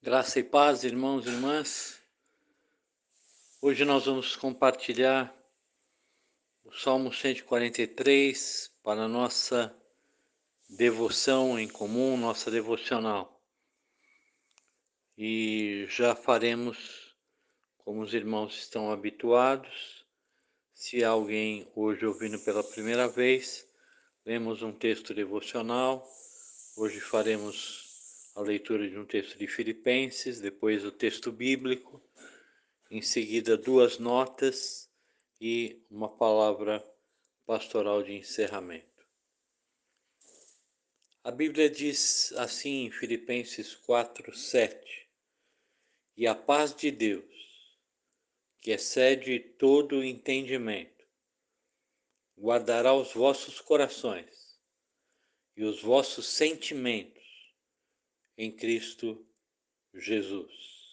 Graça e paz, irmãos e irmãs. Hoje nós vamos compartilhar o Salmo 143 para a nossa devoção em comum, nossa devocional. E já faremos como os irmãos estão habituados. Se há alguém hoje ouvindo pela primeira vez, lemos um texto devocional. Hoje faremos a leitura de um texto de Filipenses, depois o texto bíblico. Em seguida, duas notas e uma palavra pastoral de encerramento. A Bíblia diz assim em Filipenses 4:7: E a paz de Deus, que excede todo entendimento, guardará os vossos corações e os vossos sentimentos em Cristo Jesus.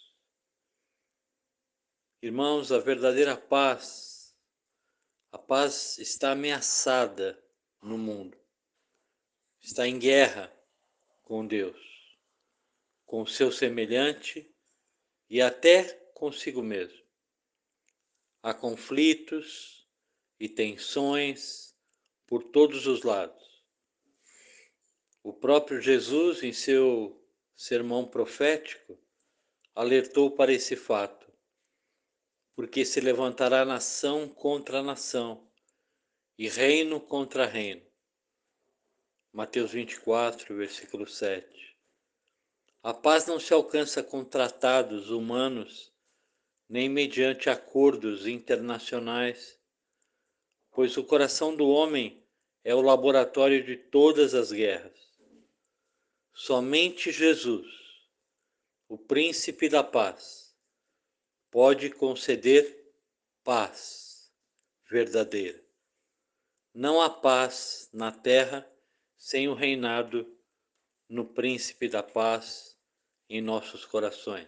Irmãos, a verdadeira paz, a paz está ameaçada no mundo. Está em guerra com Deus, com o seu semelhante e até consigo mesmo. Há conflitos e tensões por todos os lados. O próprio Jesus, em seu sermão profético, alertou para esse fato, porque se levantará nação contra nação e reino contra reino. Mateus 24, versículo 7. A paz não se alcança com tratados humanos, nem mediante acordos internacionais, pois o coração do homem é o laboratório de todas as guerras. Somente Jesus, o príncipe da paz, pode conceder paz verdadeira. Não há paz na terra sem o reinado no príncipe da paz em nossos corações.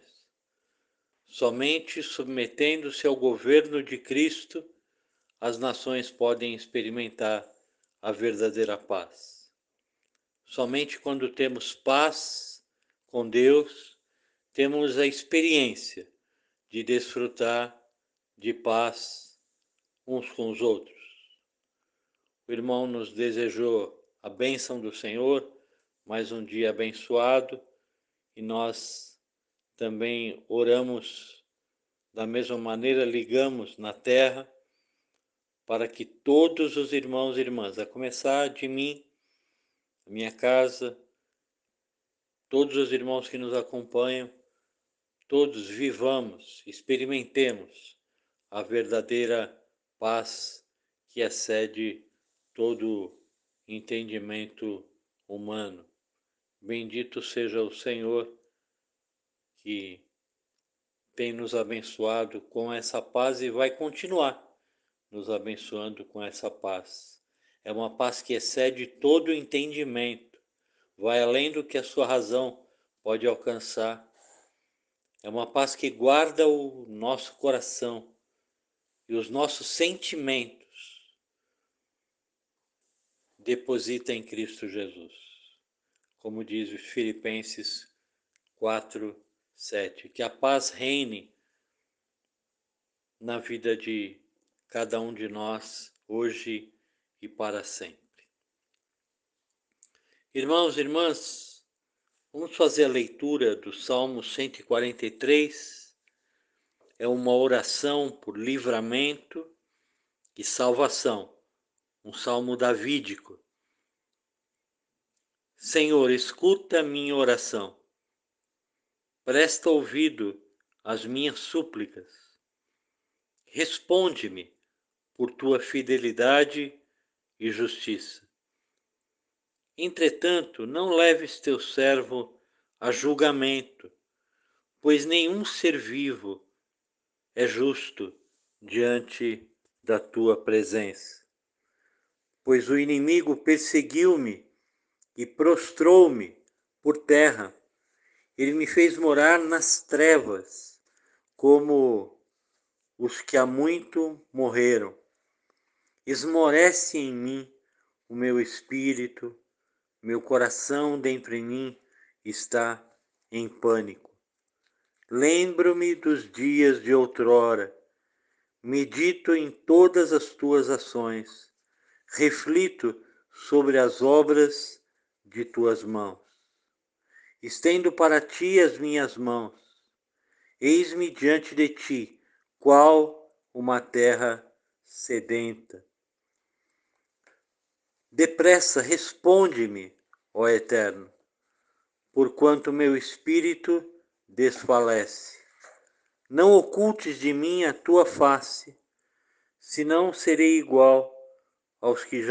Somente submetendo-se ao governo de Cristo, as nações podem experimentar a verdadeira paz. Somente quando temos paz com Deus, temos a experiência de desfrutar de paz uns com os outros. O irmão nos desejou a bênção do Senhor, mais um dia abençoado, e nós também oramos da mesma maneira, ligamos na terra para que todos os irmãos e irmãs, a começar de mim, minha casa, todos os irmãos que nos acompanham, todos vivamos, experimentemos a verdadeira paz que excede todo entendimento humano. Bendito seja o Senhor que tem nos abençoado com essa paz e vai continuar nos abençoando com essa paz. É uma paz que excede todo o entendimento, vai além do que a sua razão pode alcançar. É uma paz que guarda o nosso coração e os nossos sentimentos, deposita em Cristo Jesus. Como diz os Filipenses 4:7, que a paz reine na vida de cada um de nós, hoje e para sempre. Irmãos e irmãs, vamos fazer a leitura do Salmo 143. É uma oração por livramento e salvação, um salmo davídico. Senhor, escuta minha oração. Presta ouvido às minhas súplicas. Responde-me por tua fidelidade e justiça. Entretanto, não leves teu servo a julgamento, pois nenhum ser vivo é justo diante da tua presença. Pois o inimigo perseguiu-me e prostrou-me por terra. Ele me fez morar nas trevas, como os que há muito morreram. Esmorece em mim o meu espírito, meu coração dentro em mim está em pânico. Lembro-me dos dias de outrora, medito em todas as tuas ações, reflito sobre as obras de tuas mãos. Estendo para ti as minhas mãos, eis-me diante de ti, qual uma terra sedenta. Depressa responde-me, ó Eterno, porquanto meu espírito desfalece. Não ocultes de mim a tua face, senão serei igual aos que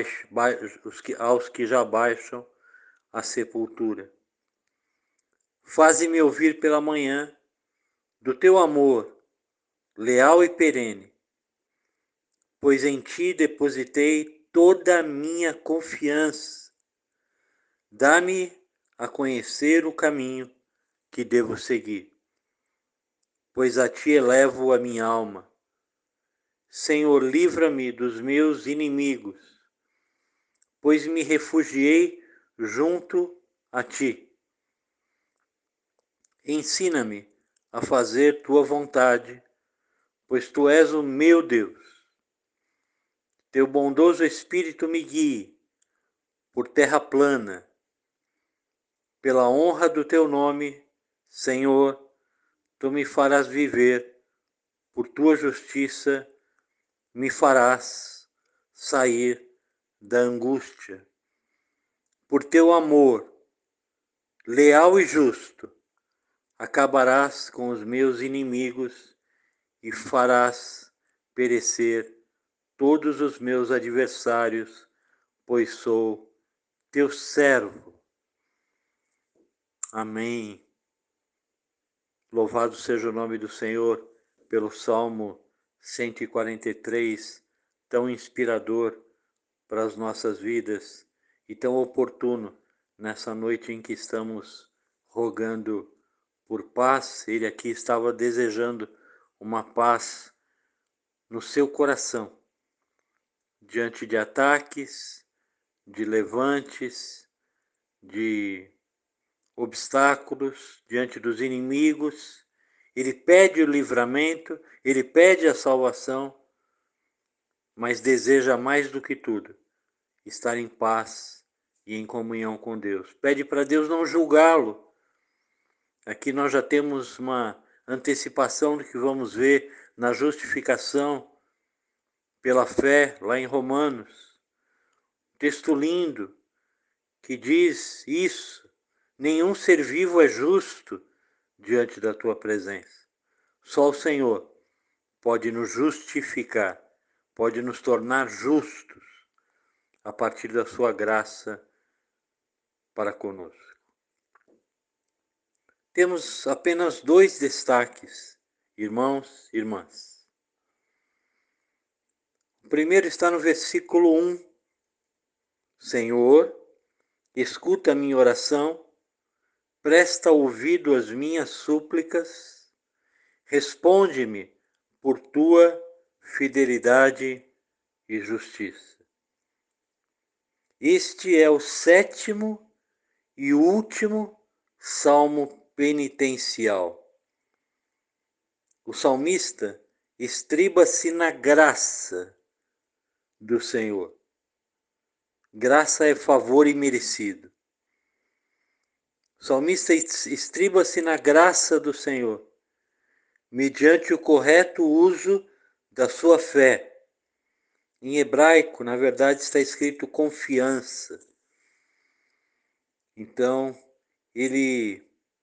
já baixam a sepultura. Faze-me ouvir pela manhã do teu amor, leal e perene, pois em ti depositei toda a minha confiança. Dá-me a conhecer o caminho que devo seguir, pois a ti elevo a minha alma. Senhor, livra-me dos meus inimigos, pois me refugiei junto a ti. Ensina-me a fazer tua vontade, pois tu és o meu Deus. Teu bondoso Espírito me guie por terra plana. Pela honra do teu nome, Senhor, tu me farás viver, por tua justiça me farás sair da angústia. Por teu amor, leal e justo, acabarás com os meus inimigos e farás perecer todos os meus adversários, pois sou teu servo. Amém. Louvado seja o nome do Senhor pelo Salmo 143, tão inspirador para as nossas vidas e tão oportuno nessa noite em que estamos rogando por paz. Ele aqui estava desejando uma paz no seu coração, diante de ataques, de levantes, de obstáculos, diante dos inimigos. Ele pede o livramento, ele pede a salvação, mas deseja mais do que tudo estar em paz e em comunhão com Deus. Pede para Deus não julgá-lo. Aqui nós já temos uma antecipação do que vamos ver na justificação pela fé, lá em Romanos. Texto lindo que diz isso: nenhum ser vivo é justo diante da tua presença. Só o Senhor pode nos justificar, pode nos tornar justos a partir da sua graça para conosco. Temos apenas 2 destaques, irmãos e irmãs. O primeiro está no versículo 1. Senhor, escuta a minha oração, presta ouvido às minhas súplicas, responde-me por tua fidelidade e justiça. Este é o 7º e último salmo penitencial. O salmista estriba-se na graça do Senhor. Graça é favor imerecido. O salmista estriba-se na graça do Senhor, mediante o correto uso da sua fé. Em hebraico, na verdade, está escrito confiança. Então, ele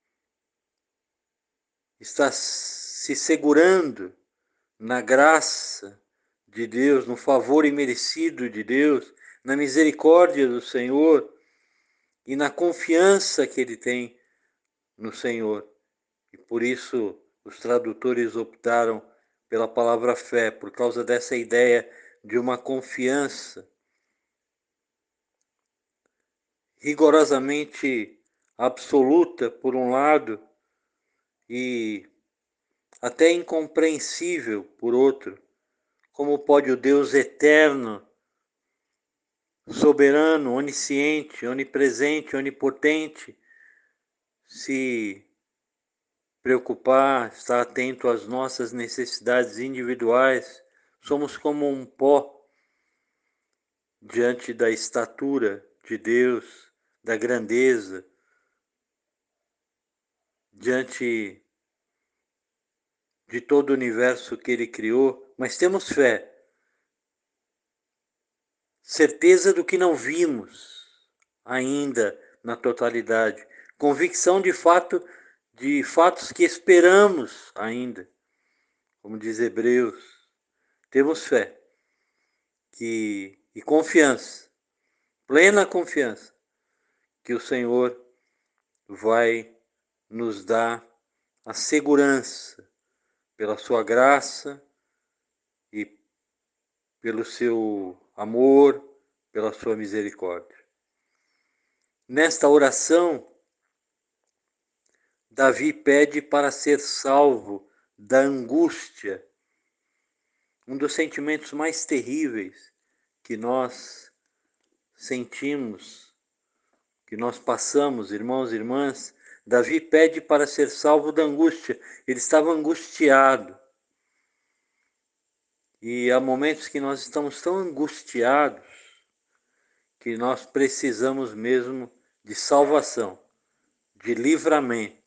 está se segurando na graça de Deus, no favor imerecido de Deus, na misericórdia do Senhor e na confiança que ele tem no Senhor. E por isso os tradutores optaram pela palavra fé, por causa dessa ideia de uma confiança rigorosamente absoluta, por um lado, e até incompreensível, por outro. Como pode o Deus eterno, soberano, onisciente, onipresente, onipotente, se preocupar, estar atento às nossas necessidades individuais. Somos como um pó diante da estatura de Deus, da grandeza, diante de todo o universo que Ele criou, mas temos fé, certeza do que não vimos ainda na totalidade, convicção de fatos que esperamos ainda, como diz Hebreus. Temos fé e confiança, plena confiança, que o Senhor vai nos dar a segurança pela sua graça e pelo seu amor, pela sua misericórdia. Nesta oração, Davi pede para ser salvo da angústia, um dos sentimentos mais terríveis que nós sentimos, que nós passamos, irmãos e irmãs. Davi pede para ser salvo da angústia. Ele estava angustiado. E há momentos que nós estamos tão angustiados que nós precisamos mesmo de salvação, de livramento,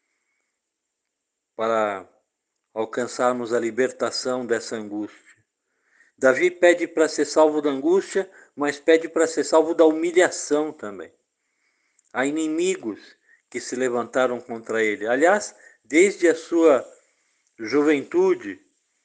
para alcançarmos a libertação dessa angústia. Davi pede para ser salvo da angústia, mas pede para ser salvo da humilhação também. Há inimigos que se levantaram contra ele. Aliás, desde a sua juventude,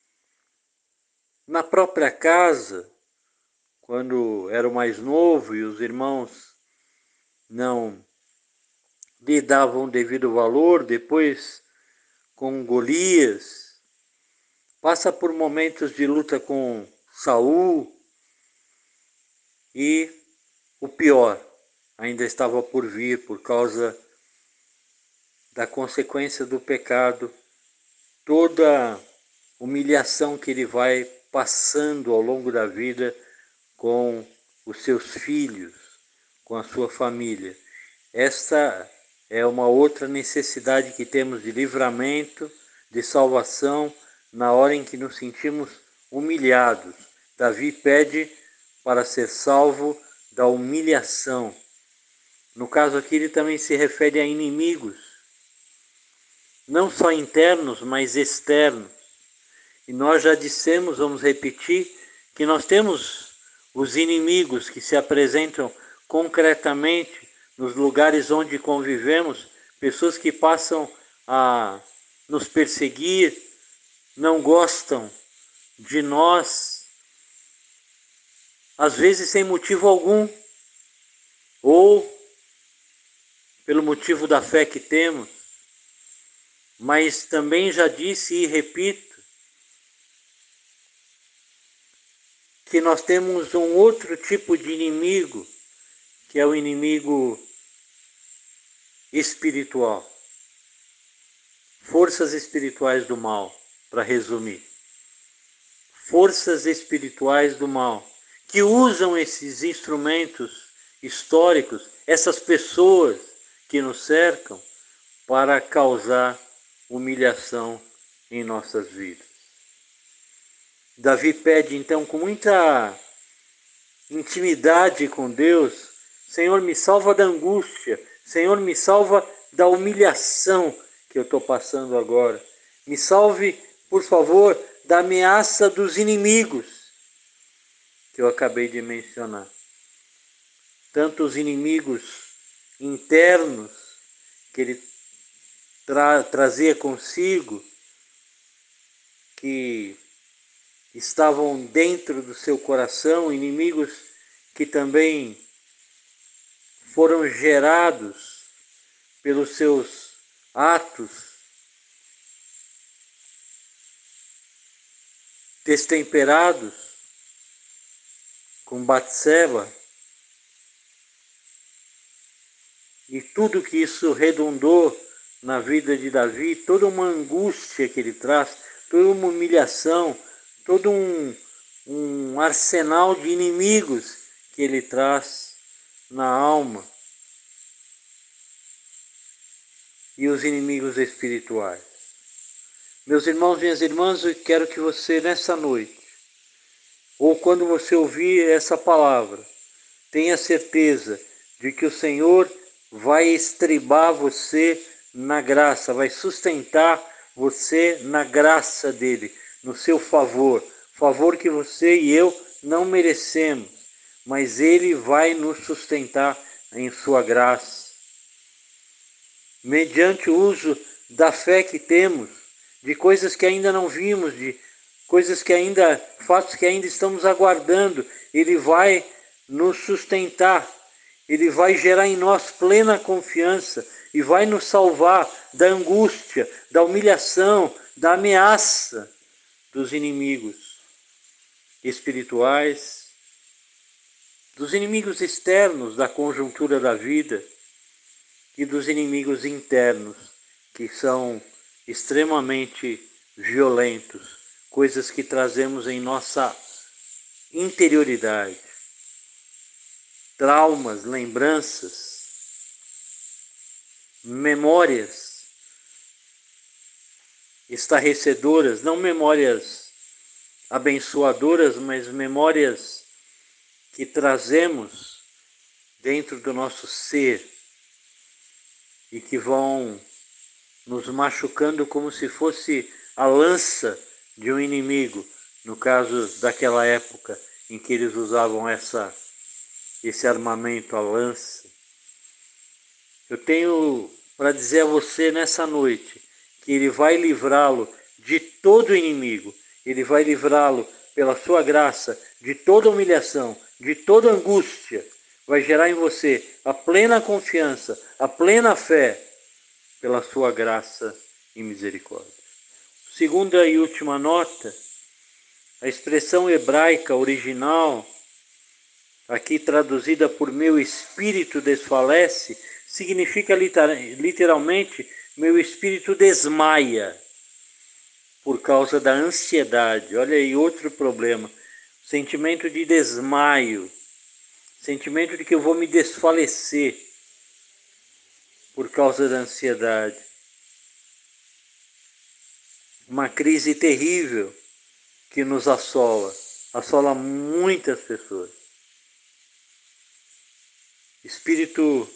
na própria casa, quando era o mais novo e os irmãos não lhe davam devido valor, depois com Golias, passa por momentos de luta com Saul e o pior ainda estava por vir por causa da consequência do pecado, toda humilhação que ele vai passando ao longo da vida com os seus filhos, com a sua família. Esta é uma outra necessidade que temos de livramento, de salvação, na hora em que nos sentimos humilhados. Davi pede para ser salvo da humilhação. No caso aqui, ele também se refere a inimigos, não só internos, mas externos. E nós já dissemos, vamos repetir, que nós temos os inimigos que se apresentam concretamente nos lugares onde convivemos, pessoas que passam a nos perseguir, não gostam de nós, às vezes sem motivo algum, ou pelo motivo da fé que temos. Mas também já disse e repito que nós temos um outro tipo de inimigo, que é o inimigo espiritual. Forças espirituais do mal, para resumir. Forças espirituais do mal, que usam esses instrumentos históricos, essas pessoas que nos cercam, para causar humilhação em nossas vidas. Davi pede então com muita intimidade com Deus: Senhor, me salva da angústia, Senhor, me salva da humilhação que eu estou passando agora. Me salve, por favor, da ameaça dos inimigos que eu acabei de mencionar. Tanto os inimigos internos que ele trazia consigo, que estavam dentro do seu coração, inimigos que também foram gerados pelos seus atos destemperados com Batseba, e tudo que isso redundou na vida de Davi, toda uma angústia que ele traz, toda uma humilhação, todo um arsenal de inimigos que ele traz na alma. e os inimigos espirituais. Meus irmãos e minhas irmãs, eu quero que você nessa noite, ou quando você ouvir essa palavra, tenha certeza de que o Senhor vai estribar você na graça, vai sustentar você na graça dele, no seu favor, favor que você e eu não merecemos, mas ele vai nos sustentar em sua graça. Mediante o uso da fé que temos, de coisas que ainda não vimos, de coisas que ainda, fatos que ainda estamos aguardando, ele vai nos sustentar, ele vai gerar em nós plena confiança e vai nos salvar da angústia, da humilhação, da ameaça dos inimigos espirituais, dos inimigos externos da conjuntura da vida e dos inimigos internos, que são extremamente violentos, coisas que trazemos em nossa interioridade, traumas, lembranças, memórias estarrecedoras, não memórias abençoadoras, mas memórias que trazemos dentro do nosso ser e que vão nos machucando como se fosse a lança de um inimigo, no caso daquela época em que eles usavam esse armamento, a lança. Eu tenho para dizer a você nessa noite que ele vai livrá-lo de todo inimigo, ele vai livrá-lo pela sua graça de toda humilhação, de toda angústia, vai gerar em você a plena confiança, a plena fé pela sua graça e misericórdia. Segunda e última nota, a expressão hebraica original, aqui traduzida por meu espírito desfalece, significa literalmente meu espírito desmaia por causa da ansiedade. Olha aí outro problema, sentimento de desmaio, sentimento de que eu vou me desfalecer por causa da ansiedade. Uma crise terrível que nos assola muitas pessoas. Espírito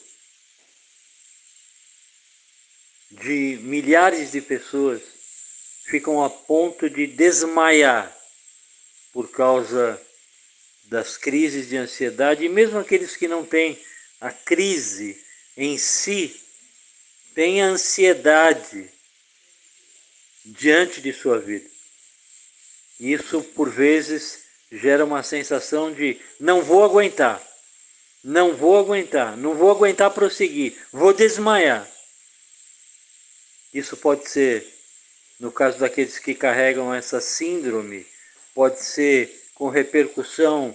de milhares de pessoas ficam a ponto de desmaiar por causa das crises de ansiedade, e mesmo aqueles que não têm a crise em si, têm a ansiedade diante de sua vida. Isso, por vezes, gera uma sensação de não vou aguentar, não vou aguentar prosseguir, vou desmaiar. Isso pode ser, no caso daqueles que carregam essa síndrome, pode ser com repercussão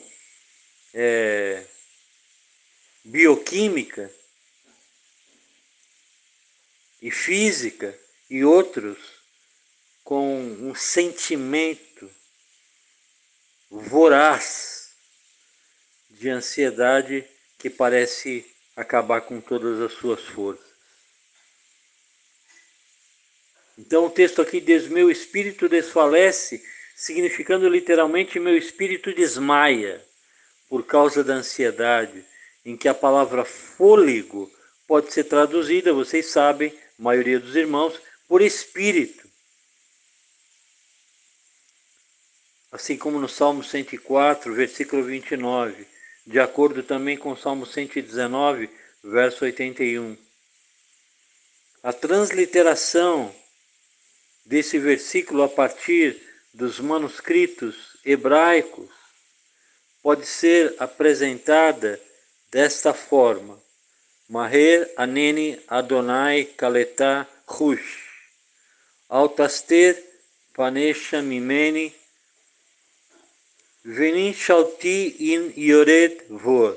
bioquímica e física, e outros com um sentimento voraz de ansiedade que parece acabar com todas as suas forças. Então o texto aqui diz, meu espírito desfalece, significando literalmente meu espírito desmaia, por causa da ansiedade, em que a palavra fôlego pode ser traduzida, vocês sabem, a maioria dos irmãos, por espírito. Assim como no Salmo 104, versículo 29, de acordo também com o Salmo 119, verso 81. A transliteração desse versículo a partir dos manuscritos hebraicos pode ser apresentada desta forma: Maher aneni Adonai kaleta hush, altaster panesha mimeni, venin shalti in yored vor.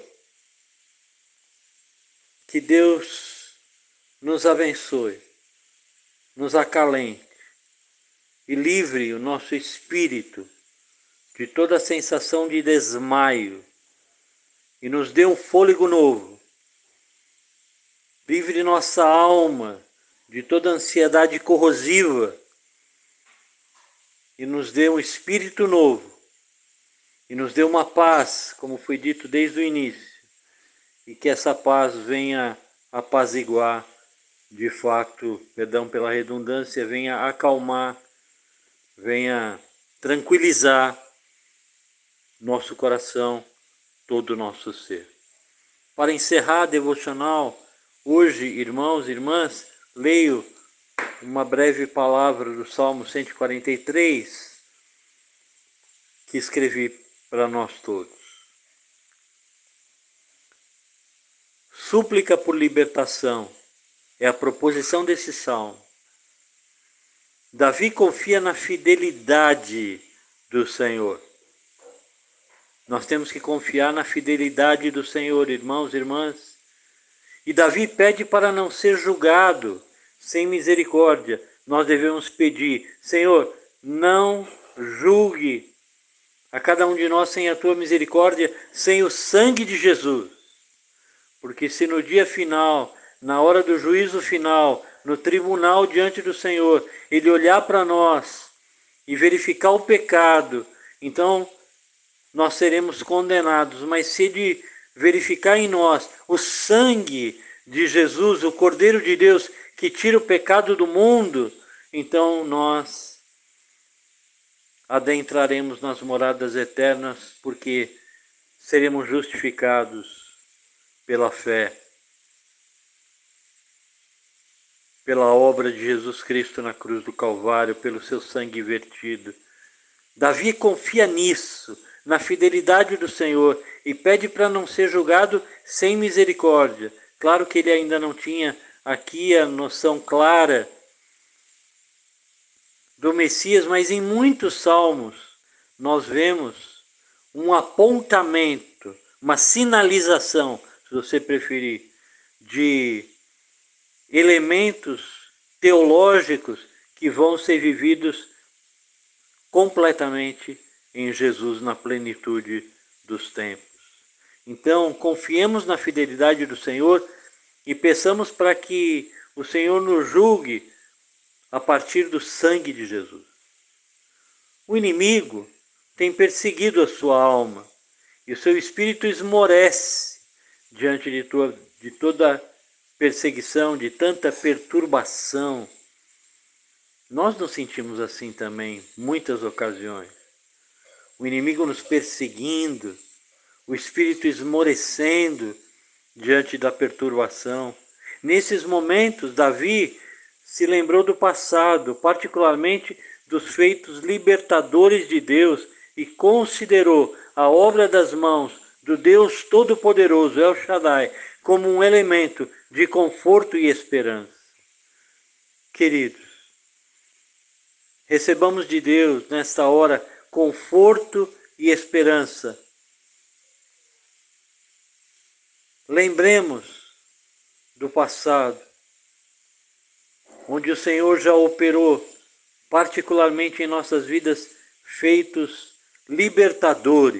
Que Deus nos abençoe, nos acalente e livre o nosso espírito de toda sensação de desmaio e nos dê um fôlego novo. Livre nossa alma de toda ansiedade corrosiva e nos dê um espírito novo e nos dê uma paz, como foi dito desde o início, e que essa paz venha apaziguar, de fato, perdão pela redundância, venha acalmar, venha tranquilizar nosso coração, todo o nosso ser. Para encerrar a devocional, hoje, irmãos e irmãs, leio uma breve palavra do Salmo 143, que escrevi para nós todos. Súplica por libertação é a proposição desse salmo. Davi confia na fidelidade do Senhor. Nós temos que confiar na fidelidade do Senhor, irmãos e irmãs. E Davi pede para não ser julgado sem misericórdia. Nós devemos pedir, Senhor, não julgue a cada um de nós sem a tua misericórdia, sem o sangue de Jesus. Porque se no dia final, na hora do juízo final, no tribunal diante do Senhor, Ele olhar para nós e verificar o pecado, então nós seremos condenados. Mas se Ele verificar em nós o sangue de Jesus, o Cordeiro de Deus, que tira o pecado do mundo, então nós adentraremos nas moradas eternas, porque seremos justificados pela fé, pela obra de Jesus Cristo na cruz do Calvário, pelo seu sangue vertido. Davi confia nisso, na fidelidade do Senhor, e pede para não ser julgado sem misericórdia. Claro que ele ainda não tinha aqui a noção clara do Messias, mas em muitos salmos nós vemos um apontamento, uma sinalização, se você preferir, de elementos teológicos que vão ser vividos completamente em Jesus na plenitude dos tempos. Então, confiemos na fidelidade do Senhor e peçamos para que o Senhor nos julgue a partir do sangue de Jesus. O inimigo tem perseguido a sua alma e o seu espírito esmorece diante de toda perseguição, de tanta perturbação. Nós nos sentimos assim também, muitas ocasiões. O inimigo nos perseguindo, o espírito esmorecendo diante da perturbação. Nesses momentos, Davi se lembrou do passado, particularmente dos feitos libertadores de Deus, e considerou a obra das mãos do Deus Todo-Poderoso, El Shaddai, como um elemento de conforto e esperança. Queridos, recebamos de Deus, nesta hora, conforto e esperança. Lembremos do passado, onde o Senhor já operou, particularmente em nossas vidas, feitos libertadores.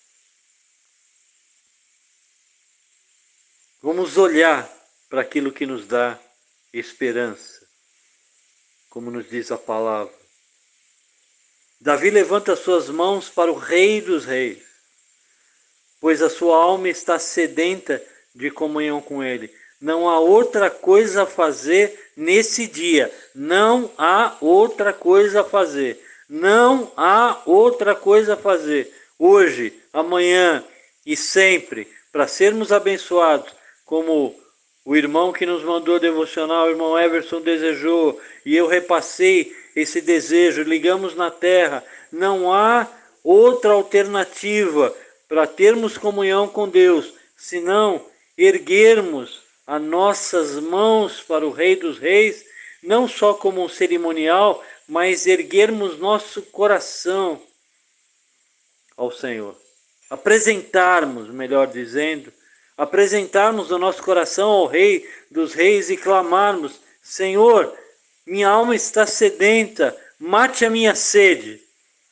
Vamos olhar para aquilo que nos dá esperança, como nos diz a palavra. Davi levanta suas mãos para o Rei dos Reis, pois a sua alma está sedenta de comunhão com Ele. Não há outra coisa a fazer nesse dia. Não há outra coisa a fazer. Não há outra coisa a fazer. Hoje, amanhã e sempre, para sermos abençoados, como o irmão que nos mandou devocional, o irmão Everson, desejou, e eu repassei esse desejo, ligamos na terra. Não há outra alternativa para termos comunhão com Deus, senão erguermos as nossas mãos para o Rei dos Reis, não só como um cerimonial, mas erguermos nosso coração ao Senhor. Apresentarmos, melhor dizendo, apresentarmos o nosso coração ao Rei dos Reis e clamarmos: Senhor, minha alma está sedenta, mate a minha sede.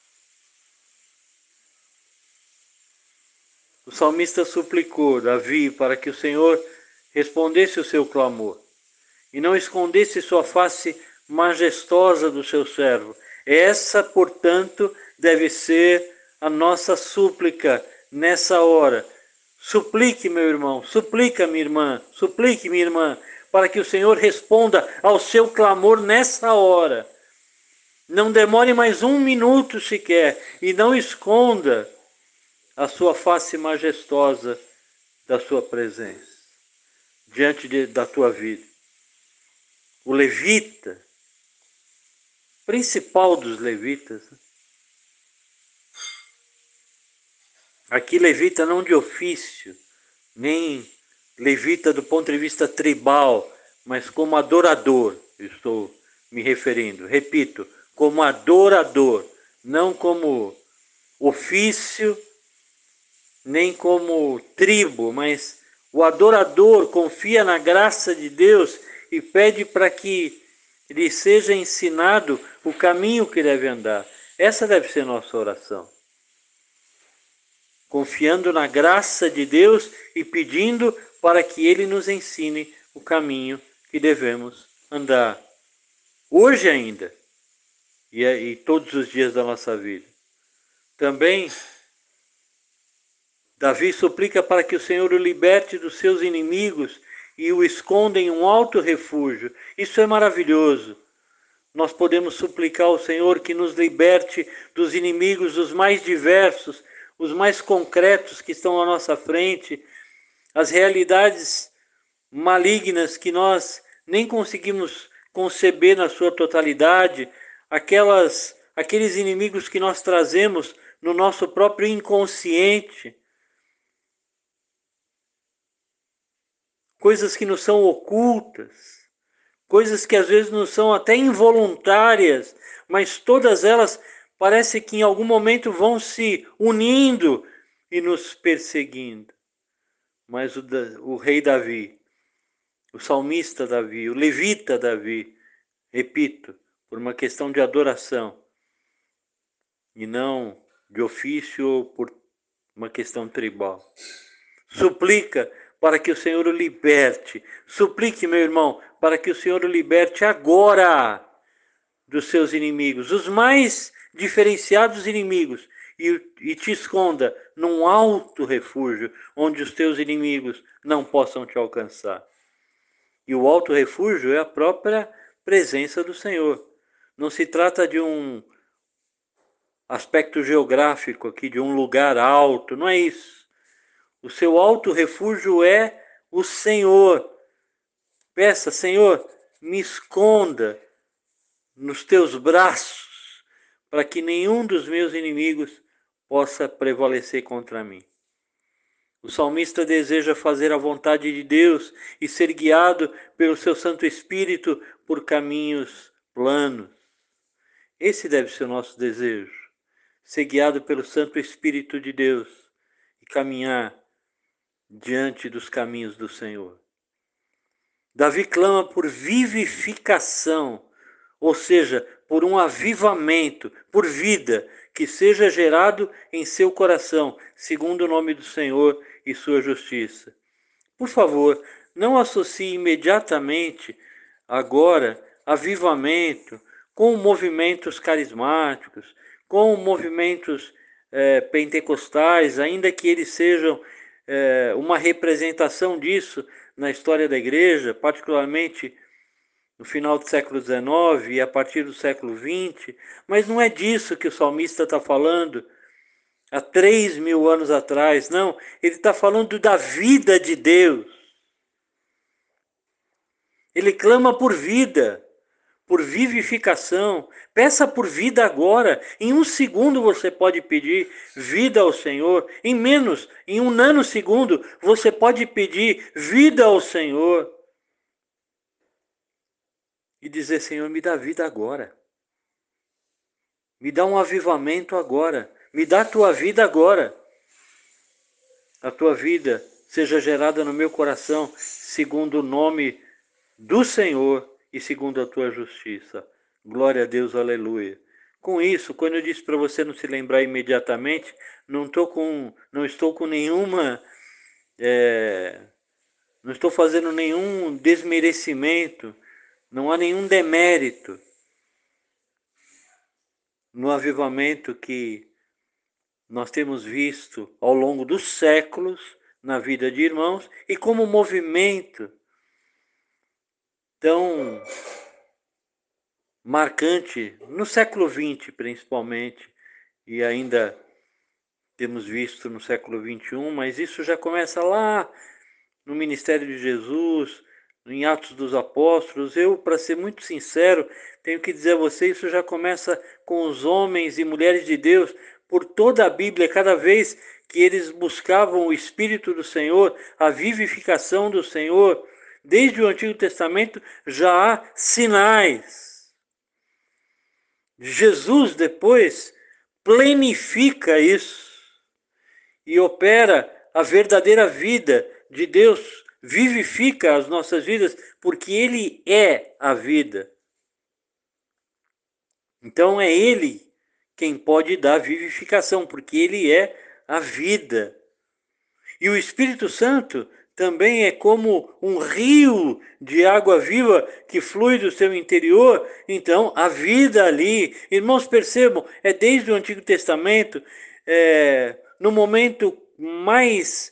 O salmista suplicou Davi para que o Senhor respondesse o seu clamor. e não escondesse sua face majestosa do seu servo. Essa, portanto, deve ser a nossa súplica nessa hora. Suplique, meu irmão, suplica, minha irmã, suplique, minha irmã, para que o Senhor responda ao seu clamor nessa hora. Não demore mais um minuto sequer e não esconda a sua face majestosa da sua presença diante da tua vida. O levita, principal dos levitas, aqui levita não de ofício, nem levita do ponto de vista tribal, mas como adorador, estou me referindo. Repito, como adorador, não como ofício, nem como tribo, mas o adorador confia na graça de Deus e pede para que lhe seja ensinado o caminho que deve andar. Essa deve ser nossa oração. Confiando na graça de Deus e pedindo para que Ele nos ensine o caminho que devemos andar. Hoje ainda, e todos os dias da nossa vida. Também, Davi suplica para que o Senhor o liberte dos seus inimigos e o esconda em um alto refúgio. Isso é maravilhoso. Nós podemos suplicar ao Senhor que nos liberte dos inimigos, os mais diversos, os mais concretos que estão à nossa frente, as realidades malignas que nós nem conseguimos conceber na sua totalidade, aqueles inimigos que nós trazemos no nosso próprio inconsciente, coisas que nos são ocultas, coisas que às vezes nos são até involuntárias, mas todas elas parece que em algum momento vão se unindo e nos perseguindo. Mas o rei Davi, o salmista Davi, o levita Davi, repito, por uma questão de adoração e não de ofício ou por uma questão tribal, suplica para que o Senhor o liberte. Suplique, meu irmão, para que o Senhor o liberte agora dos seus inimigos, os mais diferenciados inimigos, e te esconda num alto refúgio, onde os teus inimigos não possam te alcançar. E o alto refúgio é a própria presença do Senhor. Não se trata de um aspecto geográfico aqui, de um lugar alto, não é isso. O seu alto refúgio é o Senhor. Peça, Senhor, me esconda nos teus braços, para que nenhum dos meus inimigos possa prevalecer contra mim. O salmista deseja fazer a vontade de Deus e ser guiado pelo seu Santo Espírito por caminhos planos. Esse deve ser o nosso desejo, ser guiado pelo Santo Espírito de Deus e caminhar diante dos caminhos do Senhor. Davi clama por vivificação, ou seja, por um avivamento, por vida, que seja gerado em seu coração, segundo o nome do Senhor e sua justiça. Por favor, não associe imediatamente, agora, avivamento com movimentos carismáticos, com movimentos pentecostais, ainda que eles sejam uma representação disso na história da igreja, particularmente no final do século XIX e a partir do século XX, mas não é disso que o salmista está falando há 3.000 anos atrás, não, ele está falando da vida de Deus. Ele clama por vida, por vivificação. Peça por vida agora. Em um segundo você pode pedir vida ao Senhor. Em menos, em um nanosegundo, você pode pedir vida ao Senhor. E dizer, Senhor, me dá vida agora. Me dá um avivamento agora. Me dá a tua vida agora. A tua vida seja gerada no meu coração, segundo o nome do Senhor e segundo a tua justiça. Glória a Deus, aleluia. Com isso, quando eu disse para você não se lembrar imediatamente, não estou com nenhuma Não estou fazendo nenhum desmerecimento, não há nenhum demérito no avivamento que nós temos visto ao longo dos séculos na vida de irmãos e como movimento tão marcante no século XX principalmente, e ainda temos visto no século XXI, mas isso já começa lá no ministério de Jesus, em Atos dos Apóstolos. Eu, para ser muito sincero, tenho que dizer a você, isso já começa com os homens e mulheres de Deus, por toda a Bíblia, cada vez que eles buscavam o Espírito do Senhor, a vivificação do Senhor, desde o Antigo Testamento já há sinais. Jesus depois plenifica isso e opera a verdadeira vida de Deus, vivifica as nossas vidas, porque Ele é a vida. Então é Ele quem pode dar vivificação, porque Ele é a vida. E o Espírito Santo também é como um rio de água viva que flui do seu interior. Então, a vida ali, irmãos, percebam, é desde o Antigo Testamento, no momento mais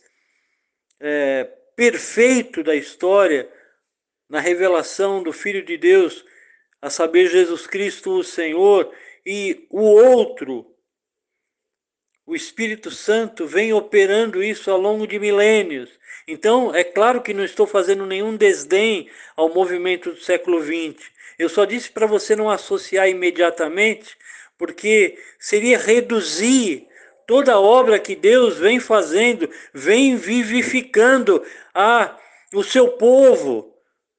perfeito da história, na revelação do Filho de Deus, a saber, Jesus Cristo, o Senhor, e o outro, o Espírito Santo, vem operando isso ao longo de milênios. Então, é claro que não estou fazendo nenhum desdém ao movimento do século XX. Eu só disse para você não associar imediatamente, porque seria reduzir toda a obra que Deus vem fazendo, vem vivificando o seu povo.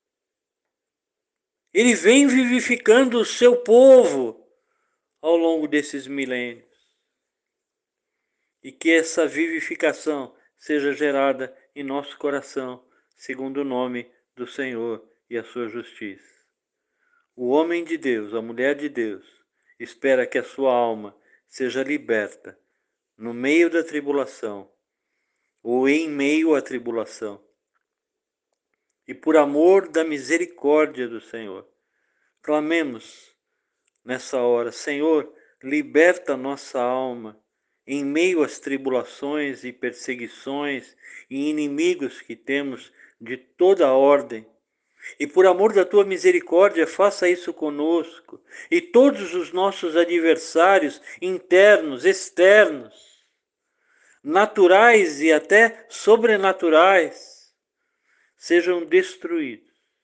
Ele vem vivificando o seu povo ao longo desses milênios. E que essa vivificação seja gerada em nosso coração, segundo o nome do Senhor e a sua justiça. O homem de Deus, a mulher de Deus, espera que a sua alma seja liberta no meio da tribulação ou em meio à tribulação. E por amor da misericórdia do Senhor, clamemos nessa hora: Senhor, liberta nossa alma em meio às tribulações e perseguições e inimigos que temos de toda a ordem. E por amor da tua misericórdia, faça isso conosco e todos os nossos adversários internos, externos, naturais e até sobrenaturais, sejam destruídos.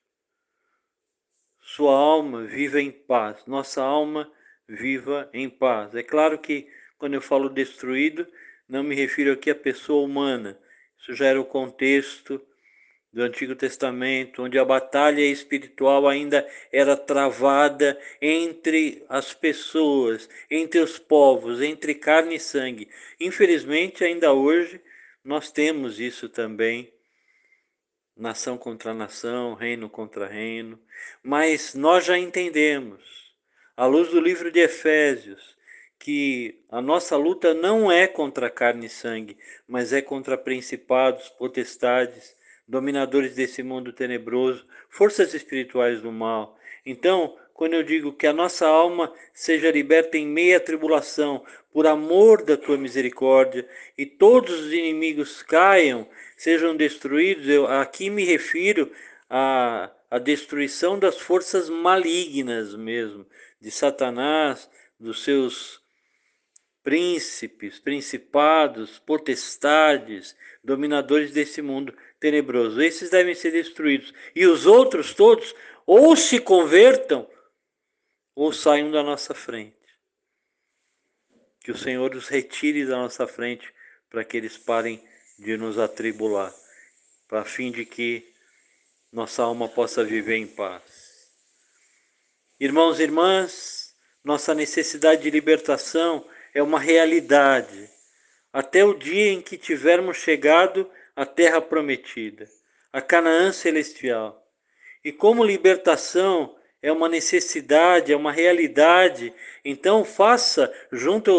Sua alma viva em paz, nossa alma viva em paz. É claro que quando eu falo destruído, não me refiro aqui à pessoa humana. Isso já era o contexto do Antigo Testamento, onde a batalha espiritual ainda era travada entre as pessoas, entre os povos, entre carne e sangue. Infelizmente, ainda hoje, nós temos isso também, nação contra nação, reino contra reino, mas nós já entendemos, à luz do livro de Efésios, que a nossa luta não é contra carne e sangue, mas é contra principados, potestades, dominadores desse mundo tenebroso, forças espirituais do mal. Então, quando eu digo que a nossa alma seja liberta em meia tribulação, por amor da tua misericórdia, e todos os inimigos caiam, sejam destruídos, eu aqui me refiro à destruição das forças malignas mesmo, de Satanás, dos seus príncipes, principados, potestades, dominadores desse mundo tenebroso. Esses devem ser destruídos. E os outros todos ou se convertam ou saiam da nossa frente. Que o Senhor os retire da nossa frente para que eles parem de nos atribular, para fim de que nossa alma possa viver em paz. Irmãos e irmãs, nossa necessidade de libertação é uma realidade, até o dia em que tivermos chegado à terra prometida, a Canaã celestial. E como libertação é uma necessidade, é uma realidade, então faça junto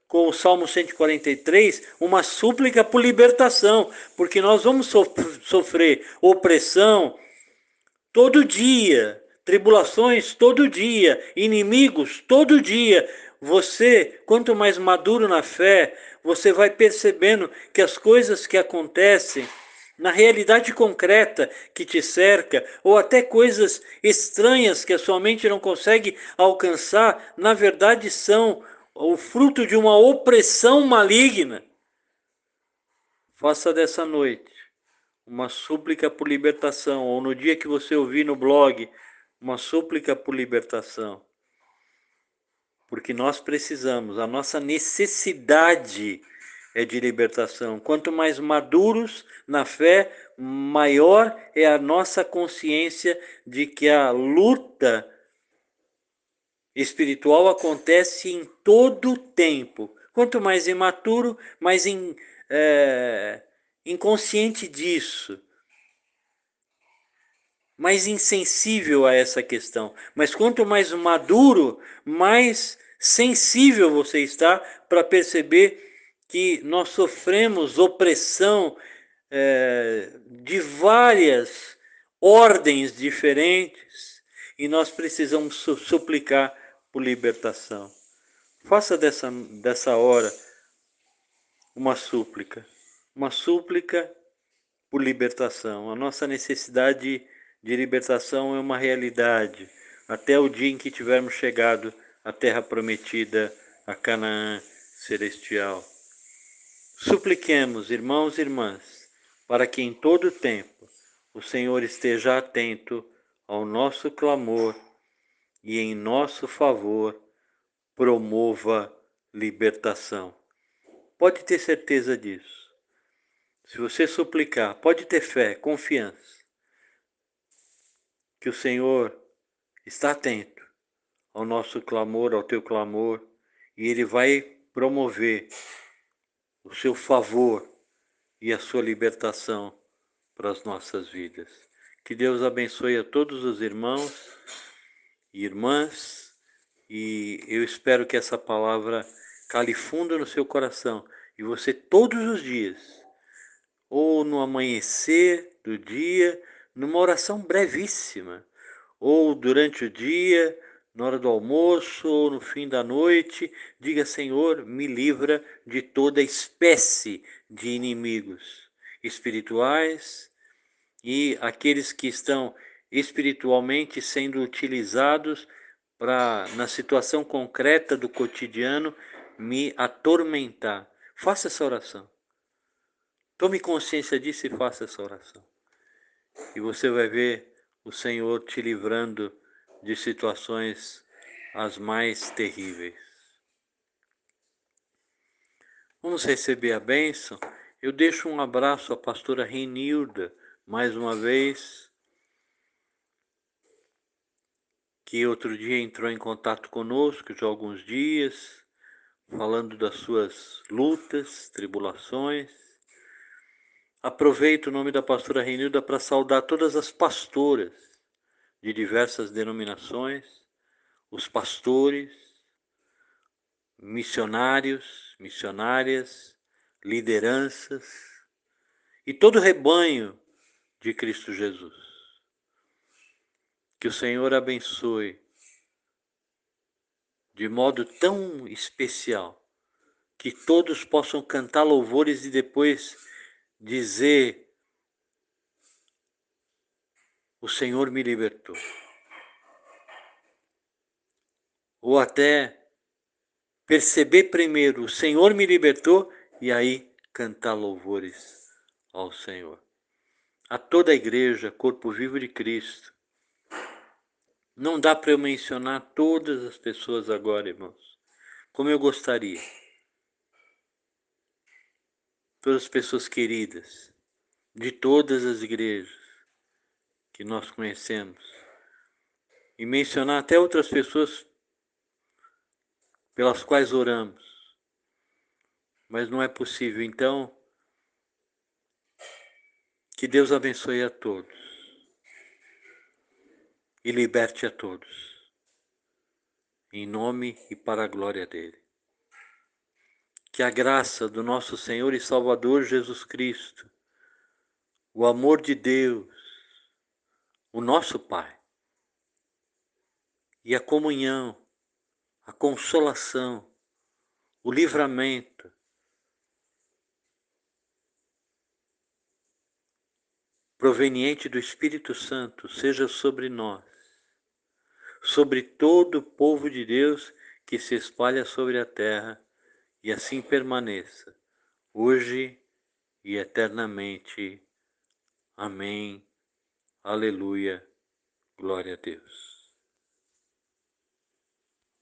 com o Salmo 143, uma súplica por libertação, porque nós vamos sofrer opressão todo dia, tribulações todo dia, inimigos todo dia. Você, quanto mais maduro na fé, você vai percebendo que as coisas que acontecem na realidade concreta que te cerca, ou até coisas estranhas que a sua mente não consegue alcançar, na verdade são o fruto de uma opressão maligna. Faça dessa noite uma súplica por libertação, ou no dia que você ouvir no blog, uma súplica por libertação. Porque nós precisamos, a nossa necessidade é de libertação. Quanto mais maduros na fé, maior é a nossa consciência de que a luta espiritual acontece em todo o tempo. Quanto mais imaturo, mais inconsciente disso, mais insensível a essa questão. Mas quanto mais maduro, mais sensível você está para perceber que nós sofremos opressão de várias ordens diferentes e nós precisamos suplicar por libertação. Faça dessa hora uma súplica por libertação. A nossa necessidade de libertação é uma realidade, até o dia em que tivermos chegado à terra prometida, a Canaã celestial. Supliquemos, irmãos e irmãs, para que em todo tempo o Senhor esteja atento ao nosso clamor e em nosso favor promova libertação. Pode ter certeza disso. Se você suplicar, pode ter fé, confiança, que o Senhor está atento ao nosso clamor, ao teu clamor, e Ele vai promover o seu favor e a sua libertação para as nossas vidas. Que Deus abençoe a todos os irmãos e irmãs, e eu espero que essa palavra cale fundo no seu coração, e você todos os dias, ou no amanhecer do dia, numa oração brevíssima, ou durante o dia, na hora do almoço, ou no fim da noite, diga: Senhor, me livra de toda espécie de inimigos espirituais e aqueles que estão espiritualmente sendo utilizados para, na situação concreta do cotidiano, me atormentar. Faça essa oração. Tome consciência disso e faça essa oração. E você vai ver o Senhor te livrando de situações as mais terríveis. Vamos receber a bênção. Eu deixo um abraço à pastora Renilda, mais uma vez, que outro dia entrou em contato conosco, já há alguns dias, falando das suas lutas, tribulações. Aproveito o nome da pastora Renilda para saudar todas as pastoras de diversas denominações, os pastores, missionários, missionárias, lideranças e todo o rebanho de Cristo Jesus. Que o Senhor abençoe de modo tão especial que todos possam cantar louvores e depois dizer: o Senhor me libertou. Ou até perceber primeiro: o Senhor me libertou, e aí cantar louvores ao Senhor. A toda a igreja, corpo vivo de Cristo. Não dá para eu mencionar todas as pessoas agora, irmãos, como eu gostaria. Todas as pessoas queridas, de todas as igrejas que nós conhecemos. E mencionar até outras pessoas pelas quais oramos. Mas não é possível. Então, que Deus abençoe a todos e liberte a todos, em nome e para a glória dele. que a graça do nosso Senhor e Salvador Jesus Cristo, o amor de Deus, o nosso Pai, e a comunhão, a consolação, o livramento proveniente do Espírito Santo seja sobre nós, sobre todo o povo de Deus que se espalha sobre a terra, e assim permaneça, hoje e eternamente. Amém. Aleluia. Glória a Deus.